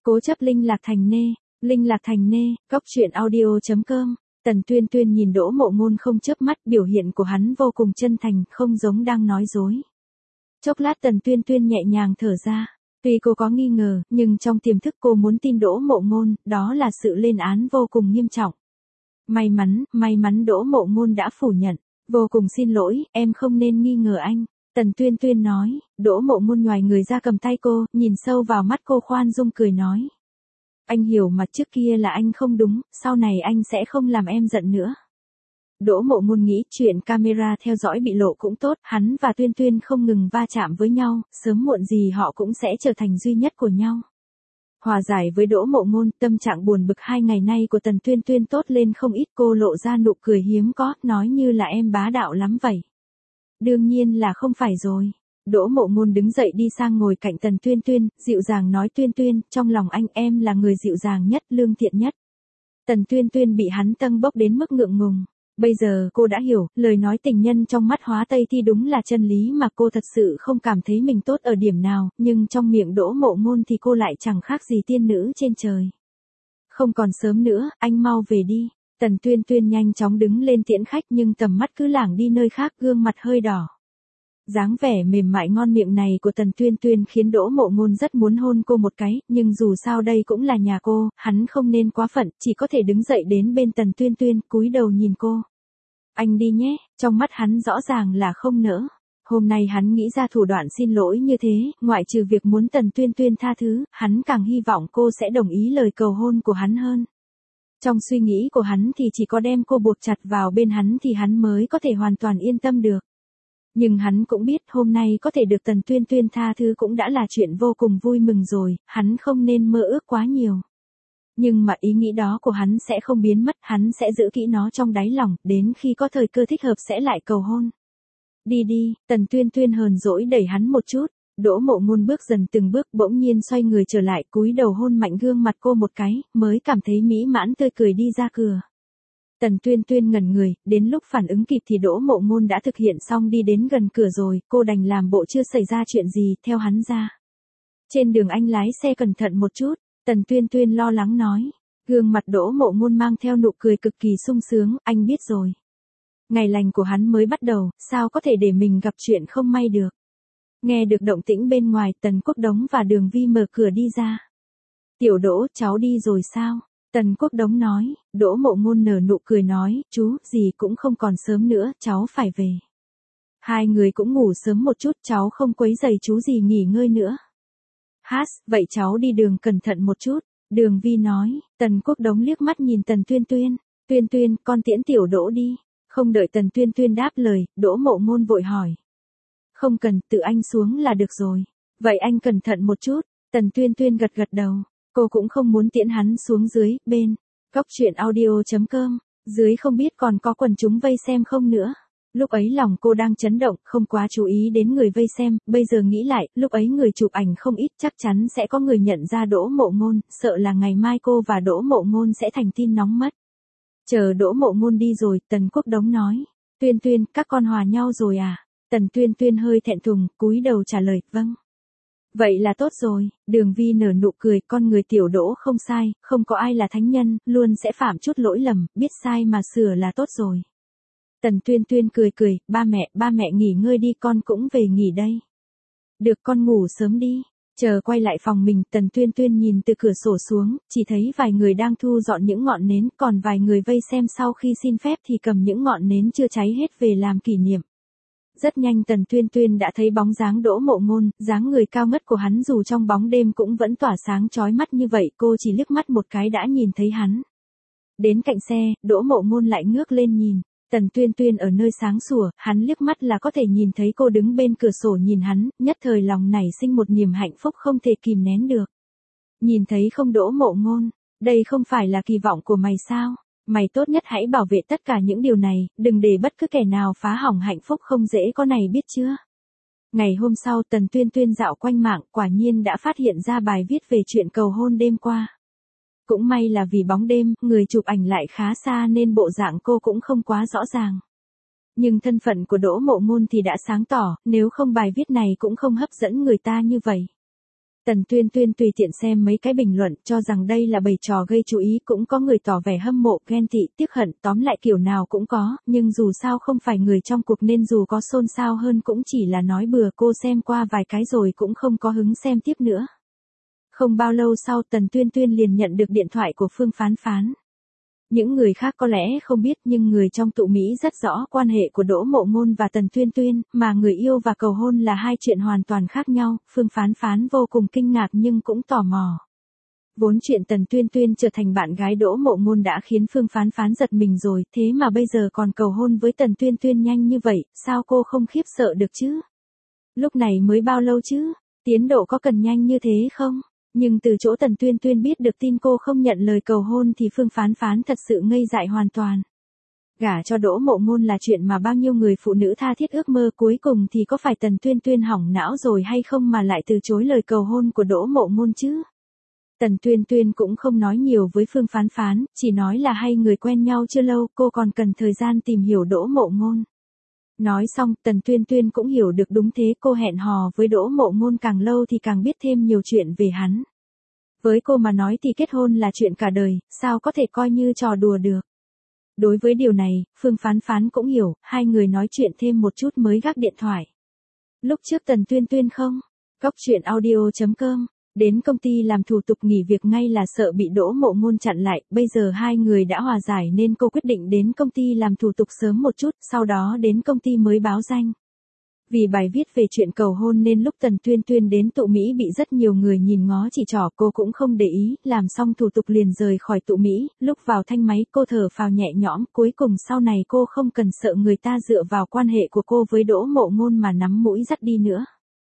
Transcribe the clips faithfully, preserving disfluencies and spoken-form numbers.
Cố chấp linh lạc thành nê, linh lạc thành nê, góc truyện audio chấm com. Tần Tuyên Tuyên nhìn Đỗ Mộ Ngôn không chớp mắt, biểu hiện của hắn vô cùng chân thành, không giống đang nói dối. Chốc lát Tần Tuyên Tuyên nhẹ nhàng thở ra. Tuy cô có nghi ngờ, nhưng trong tiềm thức cô muốn tin Đỗ Mộ Ngôn, đó là sự lên án vô cùng nghiêm trọng. May mắn, may mắn Đỗ Mộ Ngôn đã phủ nhận. Vô cùng xin lỗi, em không nên nghi ngờ anh. Tần Tuyên Tuyên nói. Đỗ Mộ Ngôn nhoài người ra cầm tay cô, nhìn sâu vào mắt cô khoan dung cười nói. Anh hiểu mà, trước kia là anh không đúng, sau này anh sẽ không làm em giận nữa. Đỗ Mộ Ngôn nghĩ chuyện camera theo dõi bị lộ cũng tốt, hắn và Tuyên Tuyên không ngừng va chạm với nhau, sớm muộn gì họ cũng sẽ trở thành duy nhất của nhau. Hòa giải với Đỗ Mộ Ngôn, tâm trạng buồn bực hai ngày nay của Tần Tuyên Tuyên tốt lên không ít, cô lộ ra nụ cười hiếm có, nói như là em bá đạo lắm vậy. Đương nhiên là không phải rồi. Đỗ Mộ Ngôn đứng dậy đi sang ngồi cạnh Tần Tuyên Tuyên, dịu dàng nói Tuyên Tuyên, trong lòng anh em là người dịu dàng nhất, lương thiện nhất. Tần Tuyên Tuyên bị hắn tâng bốc đến mức ngượng ngùng. Bây giờ cô đã hiểu, lời nói tình nhân trong mắt Hóa Tây Thi đúng là chân lý mà cô thật sự không cảm thấy mình tốt ở điểm nào, nhưng trong miệng Đỗ Mộ Ngôn thì cô lại chẳng khác gì tiên nữ trên trời. Không còn sớm nữa, anh mau về đi. Tần Tuyên Tuyên nhanh chóng đứng lên tiễn khách nhưng tầm mắt cứ lảng đi nơi khác, gương mặt hơi đỏ. Dáng vẻ mềm mại ngon miệng này của Tần Tuyên Tuyên khiến Đỗ Mộ Ngôn rất muốn hôn cô một cái, nhưng dù sao đây cũng là nhà cô, hắn không nên quá phận, chỉ có thể đứng dậy đến bên Tần Tuyên Tuyên, cúi đầu nhìn cô. Anh đi nhé, trong mắt hắn rõ ràng là không nỡ. Hôm nay hắn nghĩ ra thủ đoạn xin lỗi như thế, ngoại trừ việc muốn Tần Tuyên Tuyên tha thứ, hắn càng hy vọng cô sẽ đồng ý lời cầu hôn của hắn hơn. Trong suy nghĩ của hắn thì chỉ có đem cô buộc chặt vào bên hắn thì hắn mới có thể hoàn toàn yên tâm được. Nhưng hắn cũng biết hôm nay có thể được Tần Tuyên Tuyên tha thứ cũng đã là chuyện vô cùng vui mừng rồi, hắn không nên mơ ước quá nhiều. Nhưng mà ý nghĩ đó của hắn sẽ không biến mất, hắn sẽ giữ kỹ nó trong đáy lòng, đến khi có thời cơ thích hợp sẽ lại cầu hôn. Đi đi, Tần Tuyên Tuyên hờn dỗi đẩy hắn một chút. Đỗ Mộ Ngôn bước dần từng bước, bỗng nhiên xoay người trở lại, cúi đầu hôn mạnh gương mặt cô một cái, mới cảm thấy mỹ mãn tươi cười đi ra cửa. Tần Tuyên Tuyên ngẩn người, đến lúc phản ứng kịp thì Đỗ Mộ Ngôn đã thực hiện xong đi đến gần cửa rồi, cô đành làm bộ chưa xảy ra chuyện gì, theo hắn ra. Trên đường anh lái xe cẩn thận một chút, Tần Tuyên Tuyên lo lắng nói. Gương mặt Đỗ Mộ Ngôn mang theo nụ cười cực kỳ sung sướng, anh biết rồi. Ngày lành của hắn mới bắt đầu, sao có thể để mình gặp chuyện không may được. Nghe được động tĩnh bên ngoài, Tần Quốc Đống và Đường Vi mở cửa đi ra. Tiểu Đỗ, cháu đi rồi sao? Tần Quốc Đống nói. Đỗ Mộ Ngôn nở nụ cười nói, chú, gì cũng không còn sớm nữa, cháu phải về. Hai người cũng ngủ sớm một chút, cháu không quấy rầy chú gì nghỉ ngơi nữa. Hát, vậy cháu đi đường cẩn thận một chút. Đường Vi nói. Tần Quốc Đống liếc mắt nhìn Tần Tuyên Tuyên. Tuyên Tuyên, con tiễn Tiểu Đỗ đi. Không đợi Tần Tuyên Tuyên đáp lời, Đỗ Mộ Ngôn vội hỏi. Không cần, tự anh xuống là được rồi. Vậy anh cẩn thận một chút. Tần Tuyên Tuyên gật gật đầu. Cô cũng không muốn tiễn hắn xuống dưới, bên. Góc truyện audio chấm com. Dưới không biết còn có quần chúng vây xem không nữa. Lúc ấy lòng cô đang chấn động, không quá chú ý đến người vây xem, bây giờ nghĩ lại, lúc ấy người chụp ảnh không ít, chắc chắn sẽ có người nhận ra Đỗ Mộ Ngôn, sợ là ngày mai cô và Đỗ Mộ Ngôn sẽ thành tin nóng mất. Chờ Đỗ Mộ Ngôn đi rồi, Tần Quốc Đống nói. Tuyên Tuyên, các con hòa nhau rồi à? Tần Tuyên Tuyên hơi thẹn thùng, cúi đầu trả lời, vâng. Vậy là tốt rồi. Đường Vi nở nụ cười, con người Tiểu Đỗ không sai, không có ai là thánh nhân, luôn sẽ phạm chút lỗi lầm, biết sai mà sửa là tốt rồi. Tần Tuyên Tuyên cười cười, ba mẹ, ba mẹ nghỉ ngơi đi, con cũng về nghỉ đây. Được, con ngủ sớm đi. Chờ quay lại phòng mình, Tần Tuyên Tuyên nhìn từ cửa sổ xuống, chỉ thấy vài người đang thu dọn những ngọn nến, còn vài người vây xem sau khi xin phép thì cầm những ngọn nến chưa cháy hết về làm kỷ niệm. Rất nhanh Tần Tuyên Tuyên đã thấy bóng dáng Đỗ Mộ Ngôn, dáng người cao ngất của hắn dù trong bóng đêm cũng vẫn tỏa sáng chói mắt như vậy, cô chỉ liếc mắt một cái đã nhìn thấy hắn. Đến cạnh xe, Đỗ Mộ Ngôn lại ngước lên nhìn. Tần Tuyên Tuyên ở nơi sáng sủa, hắn liếc mắt là có thể nhìn thấy cô đứng bên cửa sổ nhìn hắn, nhất thời lòng nảy sinh một niềm hạnh phúc không thể kìm nén được. Nhìn thấy không Đỗ Mộ Ngôn, đây không phải là kỳ vọng của mày sao? Mày tốt nhất hãy bảo vệ tất cả những điều này, đừng để bất cứ kẻ nào phá hỏng hạnh phúc không dễ có này biết chưa? Ngày hôm sau Tần Tuyên Tuyên dạo quanh mạng, quả nhiên đã phát hiện ra bài viết về chuyện cầu hôn đêm qua. Cũng may là vì bóng đêm, người chụp ảnh lại khá xa nên bộ dạng cô cũng không quá rõ ràng. Nhưng thân phận của Đỗ Mộ Ngôn thì đã sáng tỏ, nếu không bài viết này cũng không hấp dẫn người ta như vậy. Tần Tuyên Tuyên tùy tiện xem mấy cái bình luận cho rằng đây là bày trò gây chú ý, cũng có người tỏ vẻ hâm mộ, ghen tị, tiếc hận, tóm lại kiểu nào cũng có, nhưng dù sao không phải người trong cuộc nên dù có xôn xao hơn cũng chỉ là nói bừa, cô xem qua vài cái rồi cũng không có hứng xem tiếp nữa. Không bao lâu sau Tần Tuyên Tuyên liền nhận được điện thoại của Phương Phán Phán. Những người khác có lẽ không biết nhưng người trong tụ Mỹ rất rõ quan hệ của Đỗ Mộ Ngôn và Tần Tuyên Tuyên, mà người yêu và cầu hôn là hai chuyện hoàn toàn khác nhau. Phương Phán Phán vô cùng kinh ngạc nhưng cũng tò mò. Vốn chuyện Tần Tuyên Tuyên trở thành bạn gái Đỗ Mộ Ngôn đã khiến Phương Phán Phán giật mình rồi, thế mà bây giờ còn cầu hôn với Tần Tuyên Tuyên nhanh như vậy, sao cô không khiếp sợ được chứ? Lúc này mới bao lâu chứ? Tiến độ có cần nhanh như thế không? Nhưng từ chỗ Tần Tuyên Tuyên biết được tin cô không nhận lời cầu hôn thì Phương Phán Phán thật sự ngây dại hoàn toàn. Gả cho Đỗ Mộ Ngôn là chuyện mà bao nhiêu người phụ nữ tha thiết ước mơ, cuối cùng thì có phải Tần Tuyên Tuyên hỏng não rồi hay không mà lại từ chối lời cầu hôn của Đỗ Mộ Ngôn chứ? Tần Tuyên Tuyên cũng không nói nhiều với Phương Phán Phán, chỉ nói là hai người quen nhau chưa lâu, cô còn cần thời gian tìm hiểu Đỗ Mộ Ngôn. Nói xong, Tần Tuyên Tuyên cũng hiểu được đúng thế, cô hẹn hò với Đỗ Mộ Ngôn càng lâu thì càng biết thêm nhiều chuyện về hắn. Với cô mà nói thì kết hôn là chuyện cả đời, sao có thể coi như trò đùa được. Đối với điều này, Phương Phán Phán cũng hiểu, hai người nói chuyện thêm một chút mới gác điện thoại. Lúc trước Tần Tuyên Tuyên không? Cóc truyện audio chấm com. Đến công ty làm thủ tục nghỉ việc ngay là sợ bị Đỗ Mộ Ngôn chặn lại, bây giờ hai người đã hòa giải nên cô quyết định đến công ty làm thủ tục sớm một chút, sau đó đến công ty mới báo danh. Vì bài viết về chuyện cầu hôn nên lúc Tần Tuyên Tuyên đến tụ Mỹ bị rất nhiều người nhìn ngó chỉ trỏ, cô cũng không để ý, làm xong thủ tục liền rời khỏi tụ Mỹ, lúc vào thanh máy cô thở phào nhẹ nhõm, cuối cùng sau này cô không cần sợ người ta dựa vào quan hệ của cô với Đỗ Mộ Ngôn mà nắm mũi dắt đi nữa.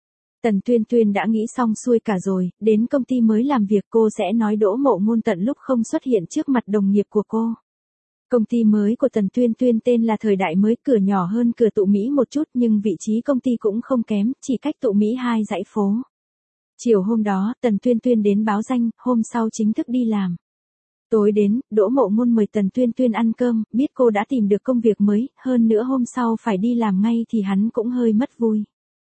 Tần Tuyên Tuyên đã nghĩ xong xuôi cả rồi, đến công ty mới làm việc cô sẽ nói Đỗ Mộ Ngôn tận lúc không xuất hiện trước mặt đồng nghiệp của cô. Công ty mới của Tần Tuyên Tuyên tên là Thời Đại Mới, cửa nhỏ hơn cửa tụ Mỹ một chút nhưng vị trí công ty cũng không kém, chỉ cách tụ Mỹ hai dãy phố. Chiều hôm đó, Tần Tuyên Tuyên đến báo danh, hôm sau chính thức đi làm. Tối đến, Đỗ Mộ Ngôn mời Tần Tuyên Tuyên ăn cơm, biết cô đã tìm được công việc mới, hơn nữa hôm sau phải đi làm ngay thì hắn cũng hơi mất vui.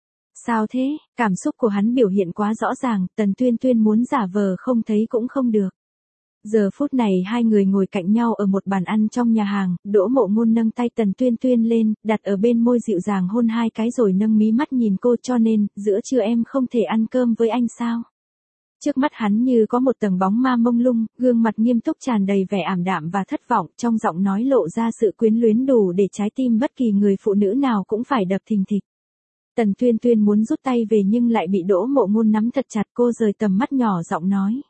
Sao thế? Cảm xúc của hắn biểu hiện quá rõ ràng, Tần Tuyên Tuyên muốn giả vờ không thấy cũng không được. Giờ phút này hai người ngồi cạnh nhau ở một bàn ăn trong nhà hàng, Đỗ Mộ Ngôn nâng tay Tần Tuyên Tuyên lên, đặt ở bên môi dịu dàng hôn hai cái rồi nâng mí mắt nhìn cô, cho nên, giữa trưa em không thể ăn cơm với anh sao? Trước mắt hắn như có một tầng bóng ma mông lung, gương mặt nghiêm túc tràn đầy vẻ ảm đạm và thất vọng, trong giọng nói lộ ra sự quyến luyến đủ để trái tim bất kỳ người phụ nữ nào cũng phải đập thình thịch. Tần Tuyên Tuyên muốn rút tay về nhưng lại bị Đỗ Mộ Ngôn nắm thật chặt, cô rời tầm mắt nhỏ giọng nói.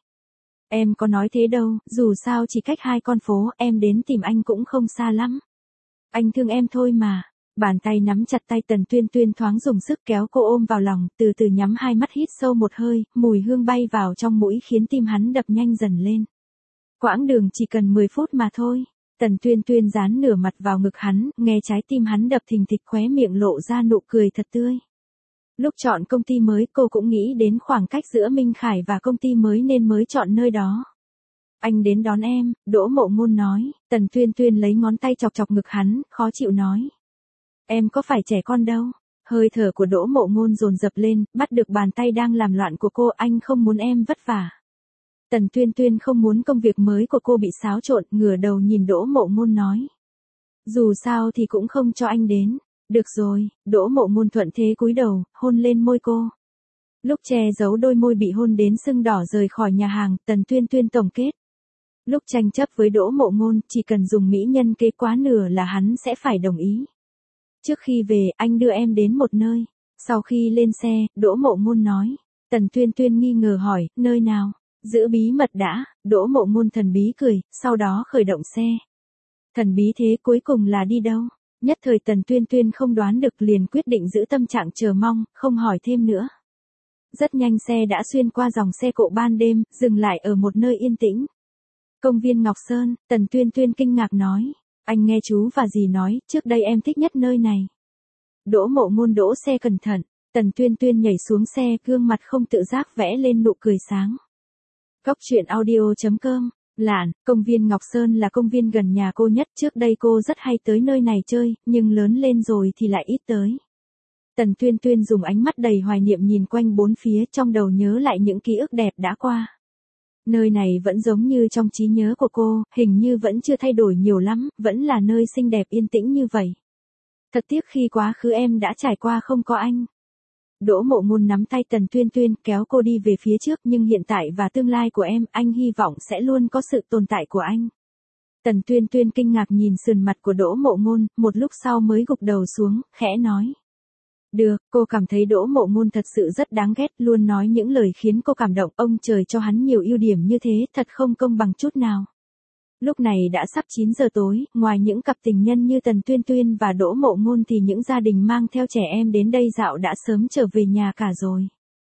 Em có nói thế đâu, dù sao chỉ cách hai con phố, em đến tìm anh cũng không xa lắm. Anh thương em thôi mà. Bàn tay nắm chặt tay Tần Tuyên Tuyên thoáng dùng sức kéo cô ôm vào lòng, từ từ nhắm hai mắt hít sâu một hơi, mùi hương bay vào trong mũi khiến tim hắn đập nhanh dần lên. Quãng đường chỉ cần mười phút mà thôi. Tần Tuyên Tuyên dán nửa mặt vào ngực hắn, nghe trái tim hắn đập thình thịch, khóe miệng lộ ra nụ cười thật tươi. Lúc chọn công ty mới cô cũng nghĩ đến khoảng cách giữa Minh Khải và công ty mới nên mới chọn nơi đó. Anh đến đón em, Đỗ Mộ Ngôn nói. Tần Tuyên Tuyên lấy ngón tay chọc chọc ngực hắn, khó chịu nói. Em có phải trẻ con đâu. Hơi thở của Đỗ Mộ Ngôn dồn dập lên, bắt được bàn tay đang làm loạn của cô, anh không muốn em vất vả. Tần Tuyên Tuyên không muốn công việc mới của cô bị xáo trộn, ngửa đầu nhìn Đỗ Mộ Ngôn nói. Dù sao thì cũng không cho anh đến. Được rồi, Đỗ Mộ Ngôn thuận thế cúi đầu, hôn lên môi cô. Lúc che giấu đôi môi bị hôn đến sưng đỏ rời khỏi nhà hàng, Tần Tuyên Tuyên tổng kết. Lúc tranh chấp với Đỗ Mộ Ngôn, chỉ cần dùng mỹ nhân kế quá nửa là hắn sẽ phải đồng ý. Trước khi về, anh đưa em đến một nơi. Sau khi lên xe, Đỗ Mộ Ngôn nói. Tần Tuyên Tuyên nghi ngờ hỏi, nơi nào? Giữ bí mật đã, Đỗ Mộ Ngôn thần bí cười, sau đó khởi động xe. Thần bí thế cuối cùng là đi đâu? Nhất thời Tần Tuyên Tuyên không đoán được liền quyết định giữ tâm trạng chờ mong, không hỏi thêm nữa. Rất nhanh xe đã xuyên qua dòng xe cộ ban đêm, dừng lại ở một nơi yên tĩnh. Công viên Ngọc Sơn, Tần Tuyên Tuyên kinh ngạc nói. Anh nghe chú và dì nói, trước đây em thích nhất nơi này. Đỗ Mộ Ngôn đỗ xe cẩn thận, Tần Tuyên Tuyên nhảy xuống xe, gương mặt không tự giác vẽ lên nụ cười sáng. Cóc truyện audio chấm com. Lạn, công viên Ngọc Sơn là công viên gần nhà cô nhất, trước đây cô rất hay tới nơi này chơi, nhưng lớn lên rồi thì lại ít tới. Tần Tuyên Tuyên dùng ánh mắt đầy hoài niệm nhìn quanh bốn phía, trong đầu nhớ lại những ký ức đẹp đã qua. Nơi này vẫn giống như trong trí nhớ của cô, hình như vẫn chưa thay đổi nhiều lắm, vẫn là nơi xinh đẹp yên tĩnh như vậy. Thật tiếc khi quá khứ em đã trải qua không có anh. Đỗ Mộ Ngôn nắm tay Tần Tuyên Tuyên kéo cô đi về phía trước, nhưng hiện tại và tương lai của em, anh hy vọng sẽ luôn có sự tồn tại của anh. Tần Tuyên Tuyên kinh ngạc nhìn sườn mặt của Đỗ Mộ Ngôn, một lúc sau mới gục đầu xuống, khẽ nói. Được, cô cảm thấy Đỗ Mộ Ngôn thật sự rất đáng ghét, luôn nói những lời khiến cô cảm động, ông trời cho hắn nhiều ưu điểm như thế, thật không công bằng chút nào. Lúc này đã sắp chín giờ tối, ngoài những cặp tình nhân như Tần Tuyên Tuyên và Đỗ Mộ Ngôn thì những gia đình mang theo trẻ em đến đây dạo đã sớm trở về nhà cả rồi.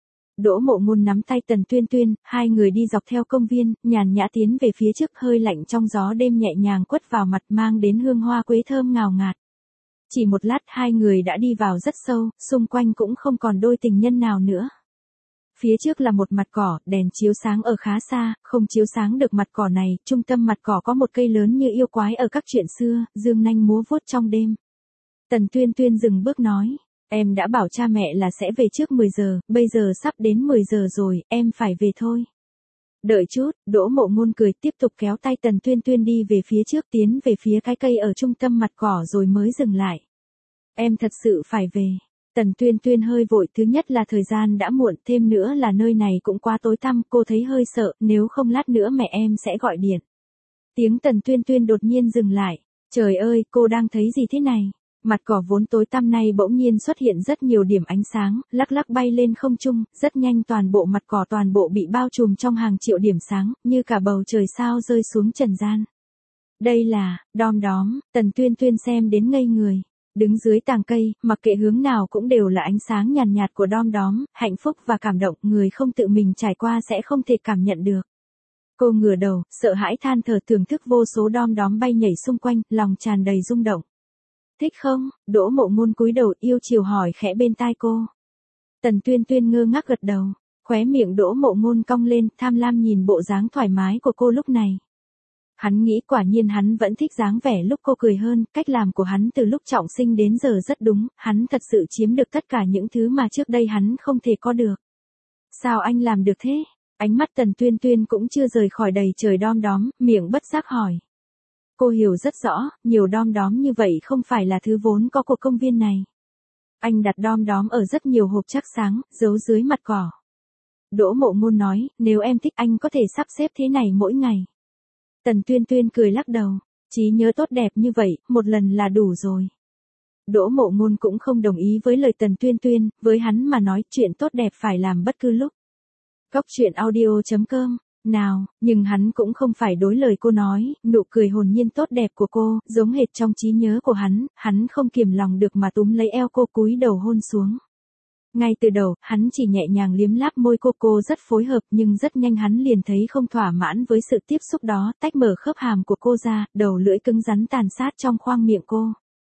Đỗ Mộ Ngôn nắm tay Tần Tuyên Tuyên, hai người đi dọc theo công viên, nhàn nhã tiến về phía trước, hơi lạnh trong gió đêm nhẹ nhàng quất vào mặt mang đến hương hoa quế thơm ngào ngạt. Chỉ một lát hai người đã đi vào rất sâu, xung quanh cũng không còn đôi tình nhân nào nữa. Phía trước là một mặt cỏ, đèn chiếu sáng ở khá xa, không chiếu sáng được mặt cỏ này, trung tâm mặt cỏ có một cây lớn như yêu quái ở các chuyện xưa, dương nanh múa vuốt trong đêm. Tần Tuyên Tuyên dừng bước nói, em đã bảo cha mẹ là sẽ về trước mười giờ, bây giờ sắp đến mười giờ rồi, em phải về thôi. Đợi chút, Đỗ Mộ Ngôn cười tiếp tục kéo tay Tần Tuyên Tuyên đi về phía trước, tiến về phía cái cây ở trung tâm mặt cỏ rồi mới dừng lại. Em thật sự phải về. Tần Tuyên Tuyên hơi vội, thứ nhất là thời gian đã muộn, thêm nữa là nơi này cũng quá tối tăm, cô thấy hơi sợ, nếu không lát nữa mẹ em sẽ gọi điện. Tiếng Tần Tuyên Tuyên đột nhiên dừng lại. Trời ơi, cô đang thấy gì thế này? Mặt cỏ vốn tối tăm nay bỗng nhiên xuất hiện rất nhiều điểm ánh sáng, lắc lắc bay lên không trung, rất nhanh toàn bộ mặt cỏ toàn bộ bị bao trùm trong hàng triệu điểm sáng, như cả bầu trời sao rơi xuống trần gian. Đây là, đom đóm, Tần Tuyên Tuyên xem đến ngây người. Đứng dưới tàng cây, mặc kệ hướng nào cũng đều là ánh sáng nhàn nhạt của đom đóm, hạnh phúc và cảm động, người không tự mình trải qua sẽ không thể cảm nhận được. Cô ngửa đầu, sợ hãi than thở thưởng thức vô số đom đóm bay nhảy xung quanh, lòng tràn đầy rung động. Thích không? Đỗ Mộ Ngôn cúi đầu yêu chiều hỏi khẽ bên tai cô. Tần Tuyên Tuyên ngơ ngác gật đầu, khóe miệng Đỗ Mộ Ngôn cong lên, tham lam nhìn bộ dáng thoải mái của cô lúc này. Hắn nghĩ quả nhiên hắn vẫn thích dáng vẻ lúc cô cười hơn, cách làm của hắn từ lúc trọng sinh đến giờ rất đúng, hắn thật sự chiếm được tất cả những thứ mà trước đây hắn không thể có được. Sao anh làm được thế? Ánh mắt Tần Tuyên Tuyên cũng chưa rời khỏi đầy trời đom đóm, miệng bất giác hỏi. Cô hiểu rất rõ, nhiều đom đóm như vậy không phải là thứ vốn có của công viên này. Anh đặt đom đóm ở rất nhiều hộp chắc sáng, giấu dưới mặt cỏ. Đỗ Mộ Ngôn nói, nếu em thích anh có thể sắp xếp thế này mỗi ngày. Tần Tuyên Tuyên cười lắc đầu, trí nhớ tốt đẹp như vậy, một lần là đủ rồi. Đỗ Mộ Ngôn cũng không đồng ý với lời Tần Tuyên Tuyên, với hắn mà nói chuyện tốt đẹp phải làm bất cứ lúc. Góc truyện audio chấm com, nào, nhưng hắn cũng không phải đối lời cô nói, nụ cười hồn nhiên tốt đẹp của cô, giống hệt trong trí nhớ của hắn, hắn không kiềm lòng được mà túm lấy eo cô cúi đầu hôn xuống. Ngay từ đầu, hắn chỉ nhẹ nhàng liếm láp môi cô, cô rất phối hợp nhưng rất nhanh hắn liền thấy không thỏa mãn với sự tiếp xúc đó, tách mở khớp hàm của cô ra, đầu lưỡi cứng rắn tàn sát trong khoang miệng cô.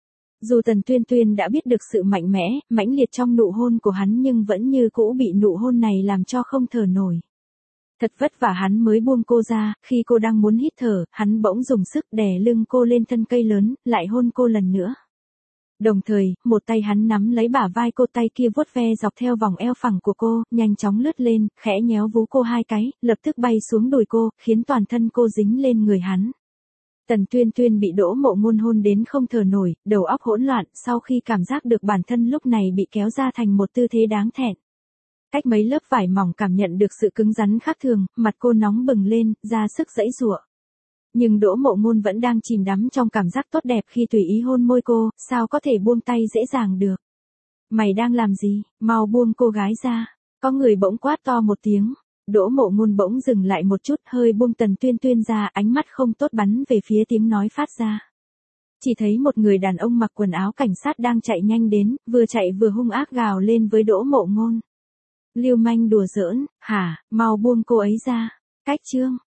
Dù Tần Tuyên Tuyên đã biết được sự mạnh mẽ, mãnh liệt trong nụ hôn của hắn nhưng vẫn như cũ bị nụ hôn này làm cho không thở nổi. Thật vất vả hắn mới buông cô ra, khi cô đang muốn hít thở, hắn bỗng dùng sức đè lưng cô lên thân cây lớn, lại hôn cô lần nữa. Đồng thời, một tay hắn nắm lấy bả vai cô, tay kia vuốt ve dọc theo vòng eo phẳng của cô, nhanh chóng lướt lên, khẽ nhéo vú cô hai cái, lập tức bay xuống đùi cô, khiến toàn thân cô dính lên người hắn. Tần Tuyên Tuyên bị Đỗ Mộ Ngôn hôn đến không thở nổi, đầu óc hỗn loạn, sau khi cảm giác được bản thân lúc này bị kéo ra thành một tư thế đáng thẹn. Cách mấy lớp vải mỏng cảm nhận được sự cứng rắn khác thường, mặt cô nóng bừng lên, ra sức giãy giụa. Nhưng Đỗ Mộ Ngôn vẫn đang chìm đắm trong cảm giác tốt đẹp khi tùy ý hôn môi cô, sao có thể buông tay dễ dàng được. Mày đang làm gì, mau buông cô gái ra. Có người bỗng quát to một tiếng. Đỗ Mộ Ngôn bỗng dừng lại một chút, hơi buông Tần Tuyên Tuyên ra, ánh mắt không tốt bắn về phía tiếng nói phát ra. Chỉ thấy một người đàn ông mặc quần áo cảnh sát đang chạy nhanh đến, vừa chạy vừa hung ác gào lên với Đỗ Mộ Ngôn. Lưu manh đùa giỡn, hả, mau buông cô ấy ra. Cách chương.